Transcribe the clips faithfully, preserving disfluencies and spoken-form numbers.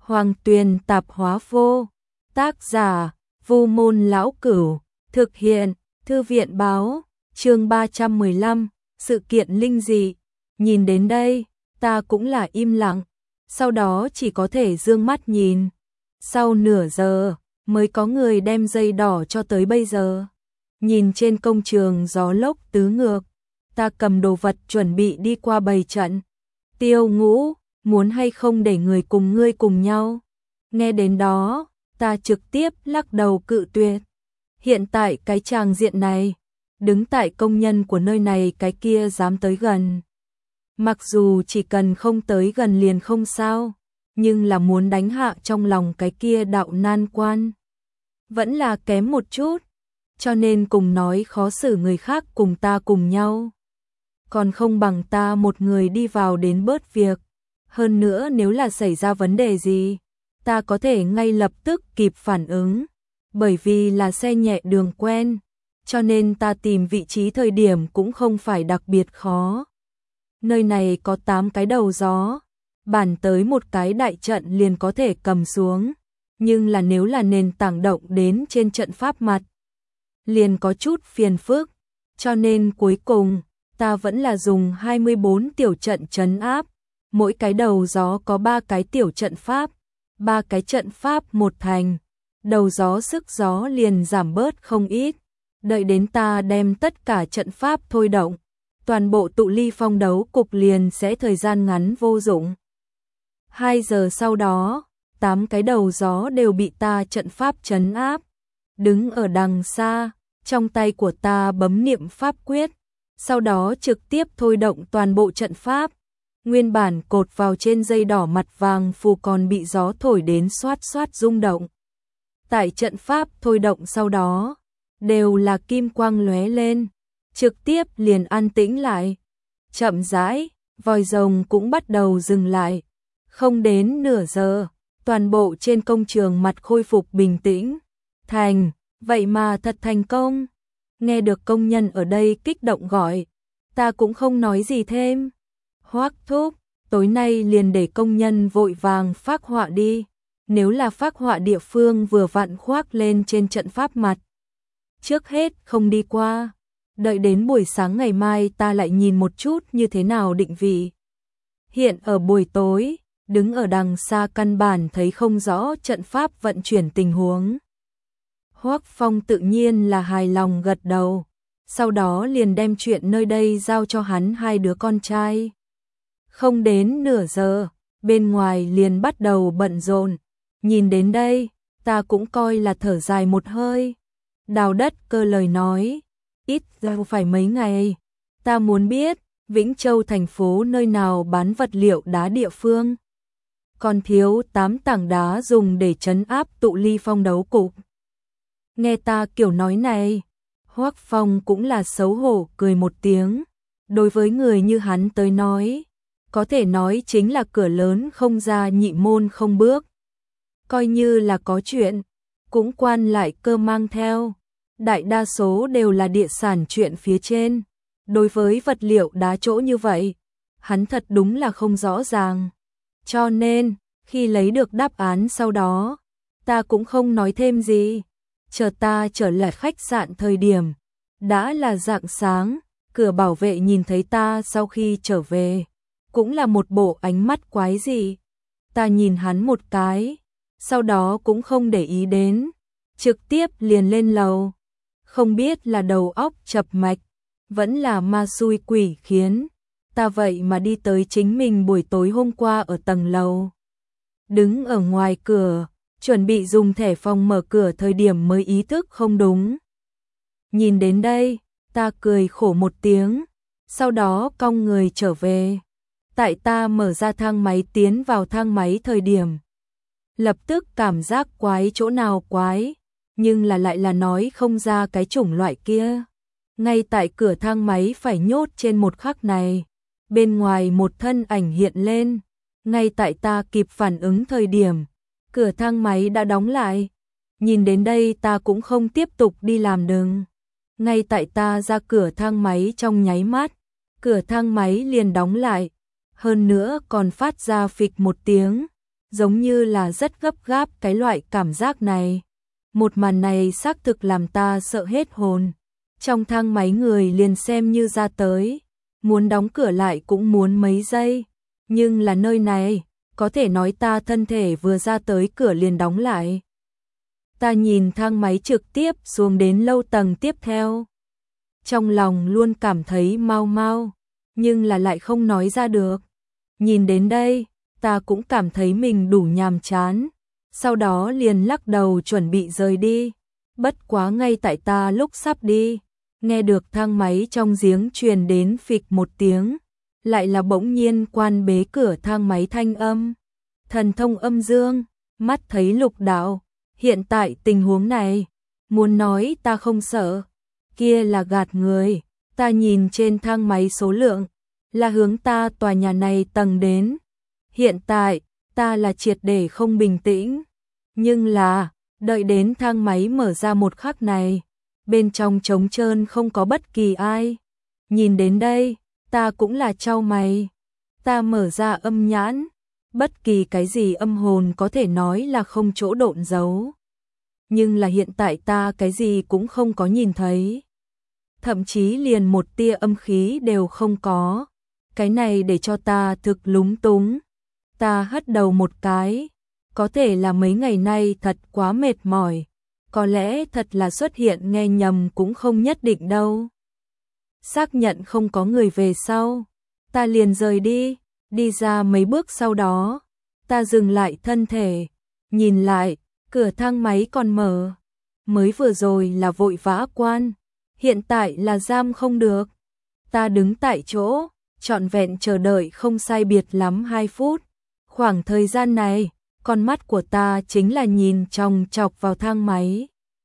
Hoàng Tuyền tạp hóa vô. Tác giả, Vu Môn Lão Cửu. Thực hiện, Thư viện báo. Chương ba trăm mười lăm, sự kiện linh dị. Nhìn đến đây, ta cũng là im lặng, sau đó chỉ có thể dương mắt nhìn. Sau nửa giờ, mới có người đem dây đỏ cho tới bây giờ. Nhìn trên công trường gió lốc tứ ngược, ta cầm đồ vật chuẩn bị đi qua bày trận. Tiêu Ngũ, muốn hay không để người cùng ngươi cùng nhau? Nghe đến đó, ta trực tiếp lắc đầu cự tuyệt. Hiện tại cái tràng diện này, đứng tại công nhân của nơi này cái kia dám tới gần. Mặc dù chỉ cần không tới gần liền không sao, nhưng là muốn đánh hạ trong lòng cái kia đạo nan quan. Vẫn là kém một chút, cho nên cùng nói khó xử người khác cùng ta cùng nhau. Còn không bằng ta một người đi vào đến bớt việc. Hơn nữa nếu là xảy ra vấn đề gì, ta có thể ngay lập tức kịp phản ứng. Bởi vì là xe nhẹ đường quen, cho nên ta tìm vị trí thời điểm cũng không phải đặc biệt khó. Nơi này có tám cái đầu gió, bản tới một cái đại trận liền có thể cầm xuống. Nhưng là nếu là nền tảng động đến trên trận pháp mặt, liền có chút phiền phức. Cho nên cuối cùng, ta vẫn là dùng hai mươi bốn tiểu trận trấn áp. Mỗi cái đầu gió có ba cái tiểu trận pháp, ba cái trận pháp một thành. Đầu gió sức gió liền giảm bớt không ít. Đợi đến ta đem tất cả trận pháp thôi động, toàn bộ tụ ly phong đấu cục liền sẽ thời gian ngắn vô dụng. Hai giờ sau đó, tám cái đầu gió đều bị ta trận pháp trấn áp. Đứng ở đằng xa, trong tay của ta bấm niệm pháp quyết, sau đó trực tiếp thôi động toàn bộ trận pháp. Nguyên bản cột vào trên dây đỏ mặt vàng phù còn bị gió thổi đến xoát xoát rung động. Tại trận pháp thôi động sau đó, đều là kim quang lóe lên, trực tiếp liền an tĩnh lại. Chậm rãi, vòi rồng cũng bắt đầu dừng lại. Không đến nửa giờ, toàn bộ trên công trường mặt khôi phục bình tĩnh. Thành, vậy mà thật thành công. Nghe được công nhân ở đây kích động gọi, ta cũng không nói gì thêm. Hoắc thúc, tối nay liền để công nhân vội vàng phác họa đi. Nếu là phác họa địa phương vừa vặn khoác lên trên trận pháp mặt, trước hết không đi qua, đợi đến buổi sáng ngày mai ta lại nhìn một chút như thế nào định vị. Hiện ở buổi tối, đứng ở đằng xa căn bản thấy không rõ trận pháp vận chuyển tình huống. Hoắc Phong tự nhiên là hài lòng gật đầu, sau đó liền đem chuyện nơi đây giao cho hắn hai đứa con trai. Không đến nửa giờ, bên ngoài liền bắt đầu bận rộn. Nhìn đến đây, ta cũng coi là thở dài một hơi. Đào Đất Cơ lời nói, ít ra phải mấy ngày. Ta muốn biết, Vĩnh Châu thành phố nơi nào bán vật liệu đá địa phương. Còn thiếu tám tảng đá dùng để trấn áp tụ ly phong đấu cục. Nghe ta kiểu nói này, Hoắc Phong cũng là xấu hổ cười một tiếng. Đối với người như hắn tới nói, có thể nói chính là cửa lớn không ra nhị môn không bước. Coi như là có chuyện, cũng quan lại cơ mang theo. Đại đa số đều là địa sản chuyện phía trên. Đối với vật liệu đá chỗ như vậy, hắn thật đúng là không rõ ràng. Cho nên, khi lấy được đáp án sau đó, ta cũng không nói thêm gì. Chờ ta trở lại khách sạn thời điểm, đã là rạng sáng, cửa bảo vệ nhìn thấy ta sau khi trở về, cũng là một bộ ánh mắt quái dị. Ta nhìn hắn một cái, sau đó cũng không để ý đến, trực tiếp liền lên lầu. Không biết là đầu óc chập mạch, vẫn là ma xui quỷ khiến, ta vậy mà đi tới chính mình buổi tối hôm qua ở tầng lầu. Đứng ở ngoài cửa, chuẩn bị dùng thẻ phòng mở cửa thời điểm mới ý thức không đúng. Nhìn đến đây, ta cười khổ một tiếng, sau đó cong người trở về. Tại ta mở ra thang máy tiến vào thang máy thời điểm, lập tức cảm giác quái chỗ nào quái, nhưng là lại là nói không ra cái chủng loại kia. Ngay tại cửa thang máy phải nhốt trên một khắc này, bên ngoài một thân ảnh hiện lên. Ngay tại ta kịp phản ứng thời điểm, cửa thang máy đã đóng lại. Nhìn đến đây ta cũng không tiếp tục đi làm đừng. Ngay tại ta ra cửa thang máy trong nháy mắt, cửa thang máy liền đóng lại. Hơn nữa còn phát ra phịch một tiếng, giống như là rất gấp gáp cái loại cảm giác này. Một màn này xác thực làm ta sợ hết hồn. Trong thang máy người liền xem như ra tới, muốn đóng cửa lại cũng muốn mấy giây, nhưng là nơi này, có thể nói ta thân thể vừa ra tới cửa liền đóng lại. Ta nhìn thang máy trực tiếp xuống đến lâu tầng tiếp theo. Trong lòng luôn cảm thấy mau mau, nhưng là lại không nói ra được. Nhìn đến đây, ta cũng cảm thấy mình đủ nhàm chán, sau đó liền lắc đầu chuẩn bị rời đi. Bất quá ngay tại ta lúc sắp đi, nghe được thang máy trong giếng truyền đến phịch một tiếng, lại là bỗng nhiên quan bế cửa thang máy thanh âm. Thần thông âm dương, mắt thấy lục đạo, hiện tại tình huống này, muốn nói ta không sợ, kia là gạt người. Ta nhìn trên thang máy số lượng, là hướng ta tòa nhà này tầng đến. Hiện tại, ta là triệt để không bình tĩnh, nhưng là, đợi đến thang máy mở ra một khắc này, bên trong trống trơn không có bất kỳ ai. Nhìn đến đây, ta cũng là chau mày. Ta mở ra âm nhãn, bất kỳ cái gì âm hồn có thể nói là không chỗ độn giấu. Nhưng là hiện tại ta cái gì cũng không có nhìn thấy. Thậm chí liền một tia âm khí đều không có. Cái này để cho ta thực lúng túng. Ta hất đầu một cái. Có thể là mấy ngày nay thật quá mệt mỏi. Có lẽ thật là xuất hiện nghe nhầm cũng không nhất định đâu. Xác nhận không có người về sau, ta liền rời đi. Đi ra mấy bước sau đó, ta dừng lại thân thể, nhìn lại, cửa thang máy còn mở. Mới vừa rồi là vội vã quan, hiện tại là giam không được. Ta đứng tại chỗ, trọn vẹn chờ đợi không sai biệt lắm hai phút. Khoảng thời gian này, con mắt của ta chính là nhìn chòng chọc vào thang máy.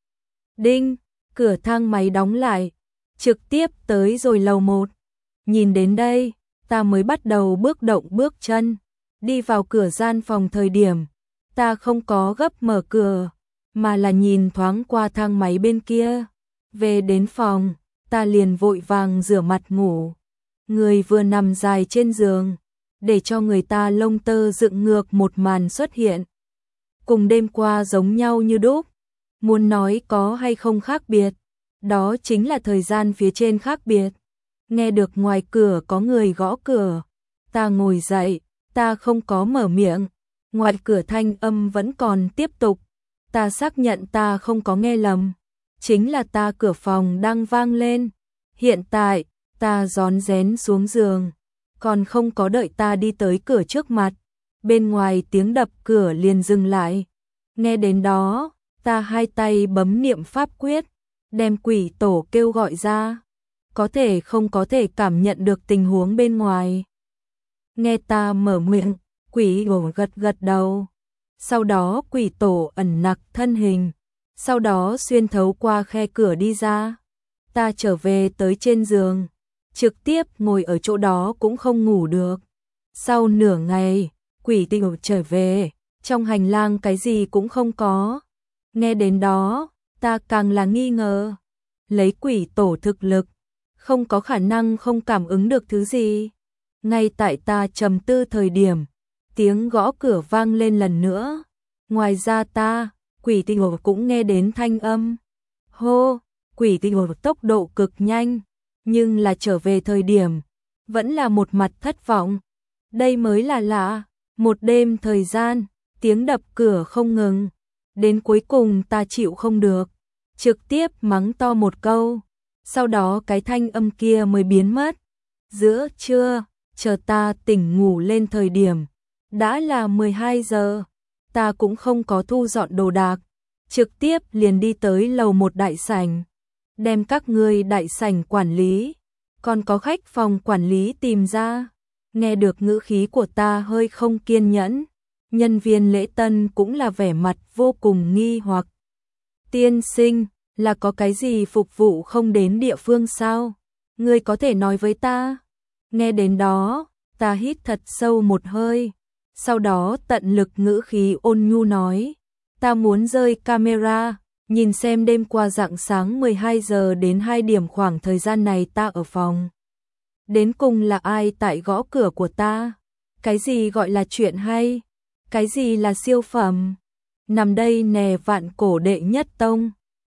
Đinh, cửa thang máy đóng lại, trực tiếp tới rồi lầu một. Nhìn đến đây, ta mới bắt đầu bước động bước chân, đi vào cửa gian phòng thời điểm. Ta không có gấp mở cửa, mà là nhìn thoáng qua thang máy bên kia. Về đến phòng, ta liền vội vàng rửa mặt ngủ. Người vừa nằm dài trên giường, để cho người ta lông tơ dựng ngược một màn xuất hiện. Cùng đêm qua giống nhau như đúc. Muốn nói có hay không khác biệt, đó chính là thời gian phía trên khác biệt. Nghe được ngoài cửa có người gõ cửa, ta ngồi dậy, ta không có mở miệng. Ngoài cửa thanh âm vẫn còn tiếp tục. Ta xác nhận ta không có nghe lầm, chính là ta cửa phòng đang vang lên. Hiện tại, ta rón rén xuống giường, còn không có đợi ta đi tới cửa trước mặt, bên ngoài tiếng đập cửa liền dừng lại. Nghe đến đó, ta hai tay bấm niệm pháp quyết, đem quỷ tổ kêu gọi ra. Có thể không có thể cảm nhận được tình huống bên ngoài. Nghe ta mở miệng, quỷ tổ gật gật đầu. Sau đó quỷ tổ ẩn nặc thân hình, sau đó xuyên thấu qua khe cửa đi ra. Ta trở về tới trên giường, trực tiếp ngồi ở chỗ đó cũng không ngủ được. Sau nửa ngày, quỷ tổ trở về, trong hành lang cái gì cũng không có. Nghe đến đó, ta càng là nghi ngờ. Lấy quỷ tổ thực lực, không có khả năng không cảm ứng được thứ gì. Ngay tại ta trầm tư thời điểm, tiếng gõ cửa vang lên lần nữa. Ngoài ra ta, quỷ tổ cũng nghe đến thanh âm. Hô, quỷ tổ tốc độ cực nhanh, nhưng là trở về thời điểm, vẫn là một mặt thất vọng. Đây mới là lạ, một đêm thời gian, tiếng đập cửa không ngừng. Đến cuối cùng ta chịu không được, trực tiếp mắng to một câu. Sau đó cái thanh âm kia mới biến mất. Giữa trưa, chờ ta tỉnh ngủ lên thời điểm, đã là mười hai giờ. Ta cũng không có thu dọn đồ đạc, trực tiếp liền đi tới lầu một đại sảnh, đem các ngươi đại sảnh quản lý, còn có khách phòng quản lý tìm ra. Nghe được ngữ khí của ta hơi không kiên nhẫn, nhân viên lễ tân cũng là vẻ mặt vô cùng nghi hoặc. Tiên sinh, là có cái gì phục vụ không đến địa phương sao? Ngươi có thể nói với ta. Nghe đến đó, ta hít thật sâu một hơi, sau đó tận lực ngữ khí ôn nhu nói. Ta muốn rơi camera, nhìn xem đêm qua rạng sáng mười hai giờ đến hai điểm khoảng thời gian này ta ở phòng. Đến cùng là ai tại gõ cửa của ta? Cái gì gọi là chuyện hay? Cái gì là siêu phẩm? Nằm đây nè vạn cổ đệ nhất tông.